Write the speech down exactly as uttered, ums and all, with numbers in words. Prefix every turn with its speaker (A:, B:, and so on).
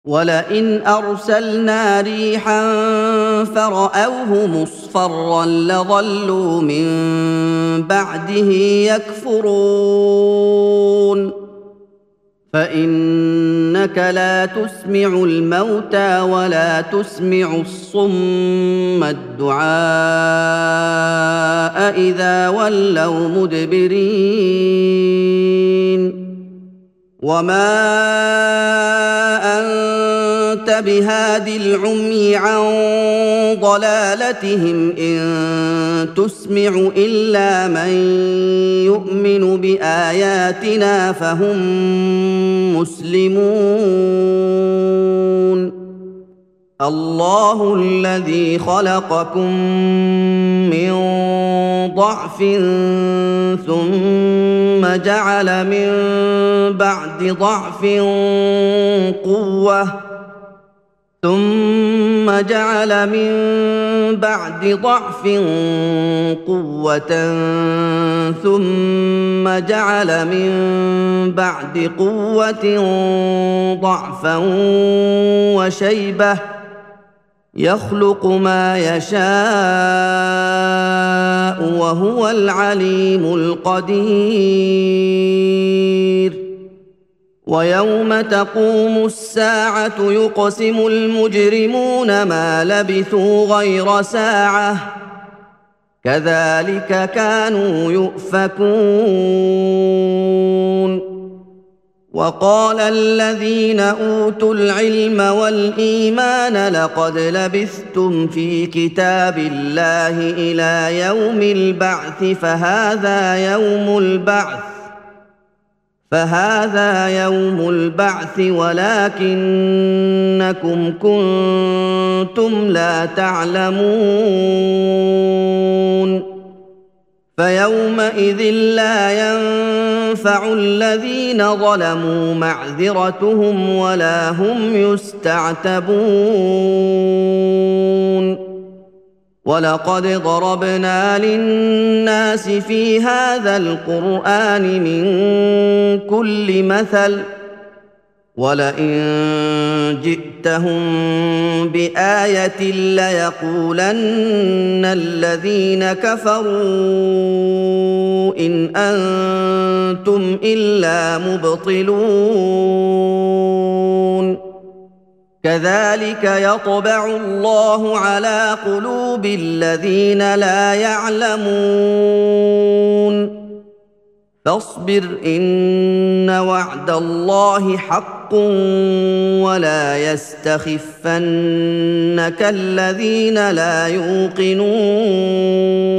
A: وَلَئِنْ أَرْسَلْنَا رِيحًا فَرَأَوْهُ مُصْفَرًّا لَّظَلُّوا مِن بَعْدِهِ يَكْفُرُونَ فَإِنَّكَ لَا تُسْمِعُ الْمَوْتَىٰ وَلَا تُسْمِعُ الصُّمَّ الدُّعَاءَ إِذَا وَلَّوْا مُدْبِرِينَ وَمَا أَنتَ بِهَادِ الْعُمْيِ عَن ضَلَالَتِهِمْ ۖ إِن تُسْمِعُ إِلَّا مَن يُؤْمِنُ بِآيَاتِنَا فَهُم مُّسْلِمُونَ اللَّهُ الَّذِي خَلَقَكُم مِّن ضَعْفٍ ثُمَّ جَعَلَ مِن بَعْدِ ضَعْفٍ قُوَّةً ثُمَّ جَعَلَ مِن بَعْدِ ضَعْفٍ قُوَّةً ثُمَّ جَعَلَ مِن بَعْدِ قُوَّةٍ ضَعْفًا وَشَيْبَةً ۚ يَخْلُقُ مَا يَشَاءُ ۖ وَهُوَ الْعَلِيمُ الْقَدِيرُ وَيَوْمَ تَقُومُ السَّاعَةُ يُقْسِمُ الْمُجْرِمُونَ مَا لَبِثُوا غَيْرَ سَاعَةٍ ۚ كَذَٰلِكَ كَانُوا يُؤْفَكُونَ وَقَالَ الَّذِينَ أُوتُوا الْعِلْمَ وَالْإِيمَانَ لَقَدْ لَبِثْتُمْ فِي كِتَابِ اللَّهِ إِلَىٰ يَوْمِ الْبَعْثِ فَهَٰذَا يَوْمُ الْبَعْثِ فَهَٰذَا يَوْمُ الْبَعْثِ وَلَٰكِنَّكُمْ كُنتُمْ لَا تَعْلَمُونَ فَيَوْمَئِذٍ لَّا يَنفَعُ الَّذِينَ ظَلَمُوا مَعْذِرَتُهُمْ وَلَا هُمْ يُسْتَعْتَبُونَ وَلَقَدْ ضَرَبْنَا لِلنَّاسِ فِي هَٰذَا الْقُرْآنِ مِن كُلِّ مَثَلٍ ۚ وَلَئِن جِئْتَهُم بِآيَةٍ لَّيَقُولَنَّ الَّذِينَ كَفَرُوا إِنْ أَنتُمْ إِلَّا مُبْطِلُونَ كَذَٰلِكَ يَطْبَعُ اللَّهُ عَلَىٰ قُلُوبِ الَّذِينَ لَا يَعْلَمُونَ فاصبر إن وعد الله حق ولا يستخفنك الذين لا يوقنون